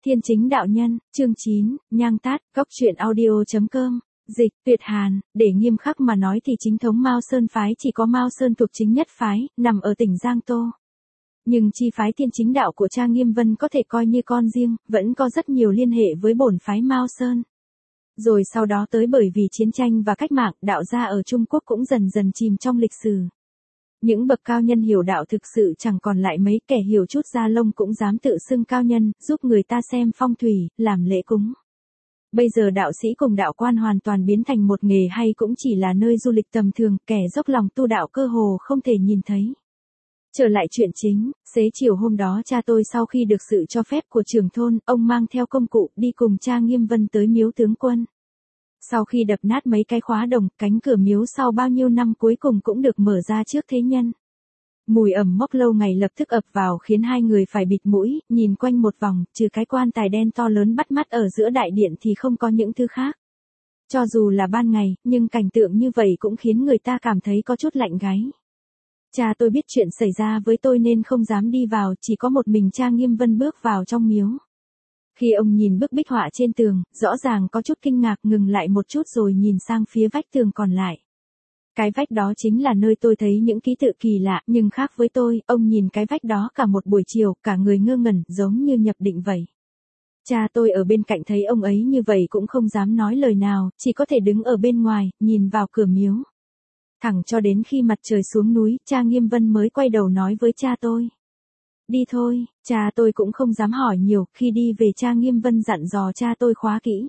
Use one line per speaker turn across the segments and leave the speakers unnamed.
Thiên Chính Đạo Nhân, chương 9, nhang tát, góc truyện audio.com, dịch, Tuyệt Hàn, để nghiêm khắc mà nói thì chính thống Mao Sơn phái chỉ có Mao Sơn thuộc chính nhất phái, nằm ở tỉnh Giang Tô. Nhưng chi phái Thiên Chính Đạo của Cha Nghiêm Vân có thể coi như con riêng, vẫn có rất nhiều liên hệ với bổn phái Mao Sơn. Rồi sau đó tới bởi vì chiến tranh và cách mạng, đạo gia ở Trung Quốc cũng dần dần chìm trong lịch sử. Những bậc cao nhân hiểu đạo thực sự chẳng còn lại mấy, kẻ hiểu chút da lông cũng dám tự xưng cao nhân, giúp người ta xem phong thủy, làm lễ cúng. Bây giờ đạo sĩ cùng đạo quan hoàn toàn biến thành một nghề hay cũng chỉ là nơi du lịch tầm thường, kẻ dốc lòng tu đạo cơ hồ không thể nhìn thấy. Trở lại chuyện chính, xế chiều hôm đó cha tôi sau khi được sự cho phép của trưởng thôn, ông mang theo công cụ đi cùng Cha Nghiêm Vân tới miếu tướng quân. Sau khi đập nát mấy cái khóa đồng, cánh cửa miếu sau bao nhiêu năm cuối cùng cũng được mở ra trước thế nhân. Mùi ẩm mốc lâu ngày lập tức ập vào khiến hai người phải bịt mũi, nhìn quanh một vòng, trừ cái quan tài đen to lớn bắt mắt ở giữa đại điện thì không có những thứ khác. Cho dù là ban ngày, nhưng cảnh tượng như vậy cũng khiến người ta cảm thấy có chút lạnh gáy. Cha tôi biết chuyện xảy ra với tôi nên không dám đi vào, chỉ có một mình Cha Nghiêm Vân bước vào trong miếu. Khi ông nhìn bức bích họa trên tường, rõ ràng có chút kinh ngạc, ngừng lại một chút rồi nhìn sang phía vách tường còn lại. Cái vách đó chính là nơi tôi thấy những ký tự kỳ lạ, nhưng khác với tôi, ông nhìn cái vách đó cả một buổi chiều, cả người ngơ ngẩn, giống như nhập định vậy. Cha tôi ở bên cạnh thấy ông ấy như vậy cũng không dám nói lời nào, chỉ có thể đứng ở bên ngoài, nhìn vào cửa miếu. Thẳng cho đến khi mặt trời xuống núi, Cha Nghiêm Vân mới quay đầu nói với cha tôi. Đi thôi, cha tôi cũng không dám hỏi nhiều, khi đi về Cha Nghiêm Vân dặn dò cha tôi khóa kỹ.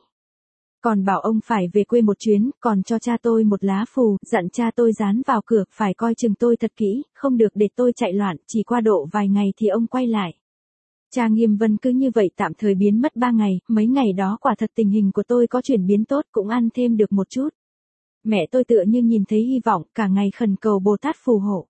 Còn bảo ông phải về quê một chuyến, còn cho cha tôi một lá phù, dặn cha tôi dán vào cửa, phải coi chừng tôi thật kỹ, không được để tôi chạy loạn, chỉ qua độ vài ngày thì ông quay lại. Cha Nghiêm Vân cứ như vậy tạm thời biến mất 3 ngày, mấy ngày đó quả thật tình hình của tôi có chuyển biến tốt, cũng ăn thêm được một chút. Mẹ tôi tựa như nhìn thấy hy vọng, cả ngày khẩn cầu Bồ Tát phù hộ.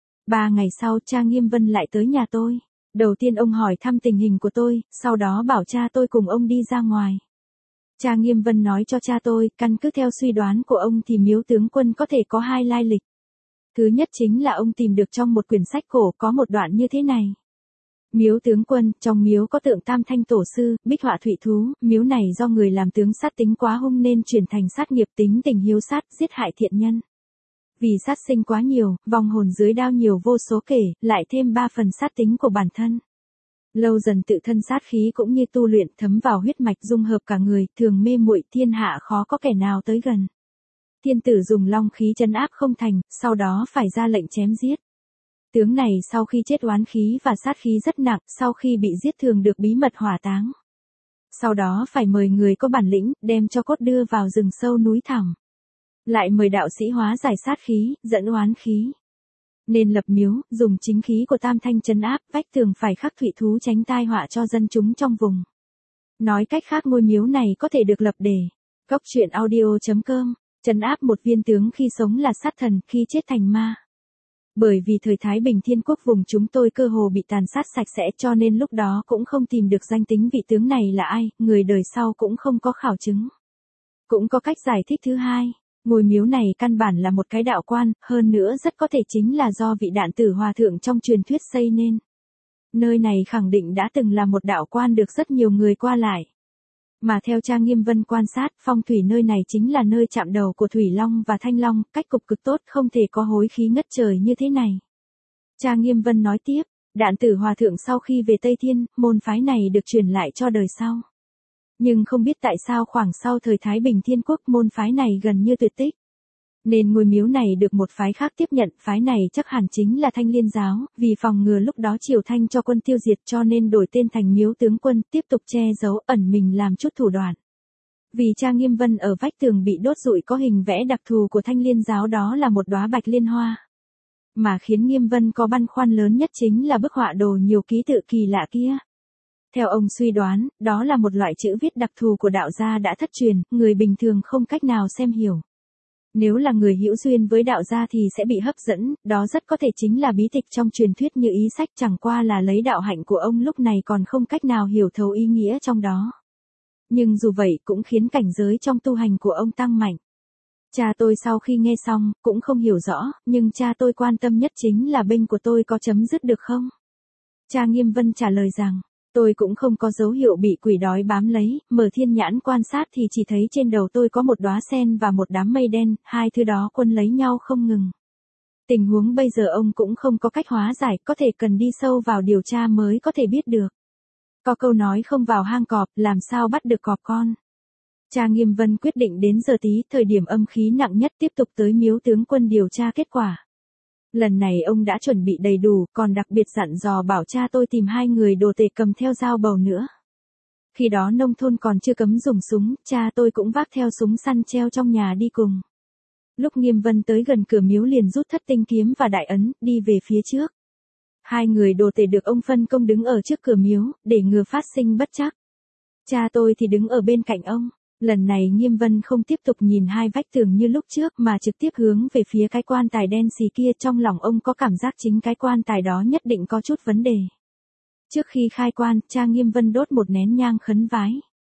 3 ngày sau, Cha Nghiêm Vân lại tới nhà tôi. Đầu tiên ông hỏi thăm tình hình của tôi, sau đó bảo cha tôi cùng ông đi ra ngoài. Cha Nghiêm Vân nói cho cha tôi, căn cứ theo suy đoán của ông thì miếu tướng quân có thể có 2 lai lịch. Thứ nhất chính là ông tìm được trong một quyển sách cổ có một đoạn như thế này. Miếu tướng quân, trong miếu có tượng Tam Thanh Tổ Sư, bích họa thủy thú, miếu này do người làm tướng sát tính quá hung nên chuyển thành sát nghiệp tính tình hiếu sát, giết hại thiện nhân. Vì sát sinh quá nhiều, vong hồn dưới đao nhiều vô số kể, lại thêm 3 phần sát tính của bản thân. Lâu dần tự thân sát khí cũng như tu luyện thấm vào huyết mạch dung hợp cả người, thường mê muội, thiên hạ khó có kẻ nào tới gần. Thiên tử dùng long khí trấn áp không thành, sau đó phải ra lệnh chém giết. Tướng này sau khi chết oán khí và sát khí rất nặng, sau khi bị giết thường được bí mật hỏa táng. Sau đó phải mời người có bản lĩnh, đem cho cốt đưa vào rừng sâu núi thẳm. Lại mời đạo sĩ hóa giải sát khí, dẫn oán khí. Nên lập miếu, dùng chính khí của Tam Thanh trấn áp, vách tường phải khắc thủy thú tránh tai họa cho dân chúng trong vùng. Nói cách khác ngôi miếu này có thể được lập để góc truyện audio.com, trấn áp một viên tướng khi sống là sát thần, khi chết thành ma. Bởi vì thời Thái Bình Thiên Quốc vùng chúng tôi cơ hồ bị tàn sát sạch sẽ cho nên lúc đó cũng không tìm được danh tính vị tướng này là ai, người đời sau cũng không có khảo chứng. Cũng có cách giải thích thứ hai. Ngôi miếu này căn bản là một cái đạo quan, hơn nữa rất có thể chính là do vị Đạn Tử Hòa Thượng trong truyền thuyết xây nên. Nơi này khẳng định đã từng là một đạo quan được rất nhiều người qua lại. Mà theo Cha Nghiêm Vân quan sát, phong thủy nơi này chính là nơi chạm đầu của Thủy Long và Thanh Long, cách cục cực tốt, không thể có hối khí ngất trời như thế này. Cha Nghiêm Vân nói tiếp, Đạn Tử Hòa Thượng sau khi về Tây Thiên, môn phái này được truyền lại cho đời sau. Nhưng không biết tại sao khoảng sau thời Thái Bình Thiên Quốc môn phái này gần như tuyệt tích. Nên ngôi miếu này được một phái khác tiếp nhận, phái này chắc hẳn chính là Thanh Liên giáo, vì phòng ngừa lúc đó Triều Thanh cho quân tiêu diệt cho nên đổi tên thành miếu tướng quân, tiếp tục che giấu ẩn mình làm chút thủ đoạn. Vì Cha Nghiêm Vân ở vách tường bị đốt rụi có hình vẽ đặc thù của Thanh Liên giáo đó là một đóa bạch liên hoa. Mà khiến Nghiêm Vân có băn khoăn lớn nhất chính là bức họa đồ nhiều ký tự kỳ lạ kia. Theo ông suy đoán, đó là một loại chữ viết đặc thù của đạo gia đã thất truyền, người bình thường không cách nào xem hiểu. Nếu là người hữu duyên với đạo gia thì sẽ bị hấp dẫn, đó rất có thể chính là bí tịch trong truyền thuyết như ý sách, chẳng qua là lấy đạo hạnh của ông lúc này còn không cách nào hiểu thấu ý nghĩa trong đó. Nhưng dù vậy cũng khiến cảnh giới trong tu hành của ông tăng mạnh. Cha tôi sau khi nghe xong, cũng không hiểu rõ, nhưng cha tôi quan tâm nhất chính là bên của tôi có chấm dứt được không? Cha Nghiêm Vân trả lời rằng, Tôi cũng không có dấu hiệu bị quỷ đói bám lấy, mở thiên nhãn quan sát thì chỉ thấy trên đầu tôi có một đóa sen và một đám mây đen, hai thứ đó quấn lấy nhau không ngừng. Tình huống bây giờ ông cũng không có cách hóa giải, có thể cần đi sâu vào điều tra mới có thể biết được. Có câu nói không vào hang cọp, làm sao bắt được cọp con. Cha Nghiêm Vân quyết định đến giờ tí, thời điểm âm khí nặng nhất, tiếp tục tới miếu tướng quân điều tra kết quả. Lần này ông đã chuẩn bị đầy đủ, còn đặc biệt dặn dò bảo cha tôi tìm 2 người đồ tể cầm theo dao bầu nữa. Khi đó nông thôn còn chưa cấm dùng súng, cha tôi cũng vác theo súng săn treo trong nhà đi cùng. Lúc Nghiêm Vân tới gần cửa miếu liền rút thất tinh kiếm và đại ấn, đi về phía trước. 2 người đồ tể được ông phân công đứng ở trước cửa miếu, để ngừa phát sinh bất trắc. Cha tôi thì đứng ở bên cạnh ông. Lần này Nghiêm Vân không tiếp tục nhìn hai vách tường như lúc trước mà trực tiếp hướng về phía cái quan tài đen xì kia, trong lòng ông có cảm giác chính cái quan tài đó nhất định có chút vấn đề. Trước khi khai quan, cha Nghiêm Vân đốt một nén nhang khấn vái.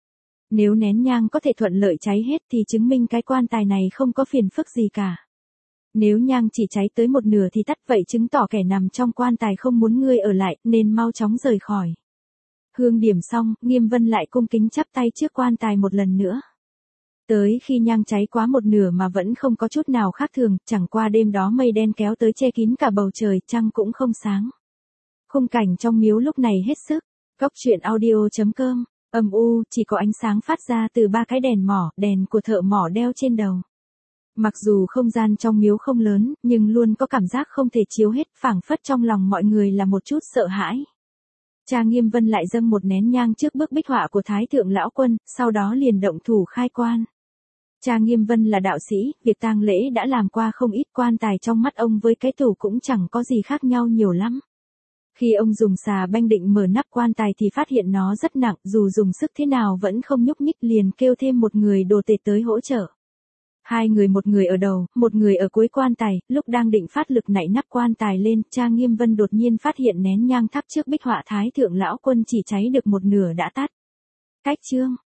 Nếu nén nhang có thể thuận lợi cháy hết thì chứng minh cái quan tài này không có phiền phức gì cả. Nếu nhang chỉ cháy tới một nửa thì tắt, vậy chứng tỏ kẻ nằm trong quan tài không muốn ngươi ở lại, nên mau chóng rời khỏi. Hương điểm xong, Nghiêm Vân lại cung kính chắp tay trước quan tài một lần nữa. Tới khi nhang cháy quá một nửa mà vẫn không có chút nào khác thường, chẳng qua đêm đó mây đen kéo tới che kín cả bầu trời, trăng cũng không sáng. Khung cảnh trong miếu lúc này hết sức. Góc truyện audio.com, âm u, chỉ có ánh sáng phát ra từ 3 cái đèn mỏ, đèn của thợ mỏ đeo trên đầu. Mặc dù không gian trong miếu không lớn, nhưng luôn có cảm giác không thể chiếu hết, phảng phất trong lòng mọi người là một chút sợ hãi. Cha Nghiêm Vân lại dâng một nén nhang trước bức bích họa của Thái Thượng Lão Quân, sau đó liền động thủ khai quan. Cha Nghiêm Vân là đạo sĩ, việc tang lễ đã làm qua không ít, quan tài trong mắt ông với cái tủ cũng chẳng có gì khác nhau nhiều lắm. Khi ông dùng xà beng định mở nắp quan tài thì phát hiện nó rất nặng, dù dùng sức thế nào vẫn không nhúc nhích, liền kêu thêm một người đồ tể tới hỗ trợ. 2 người, một người ở đầu, một người ở cuối quan tài, lúc đang định phát lực nạy nắp quan tài lên, cha Nghiêm Vân đột nhiên phát hiện nén nhang thắp trước bích họa Thái Thượng Lão Quân chỉ cháy được một nửa đã tắt. Cách chương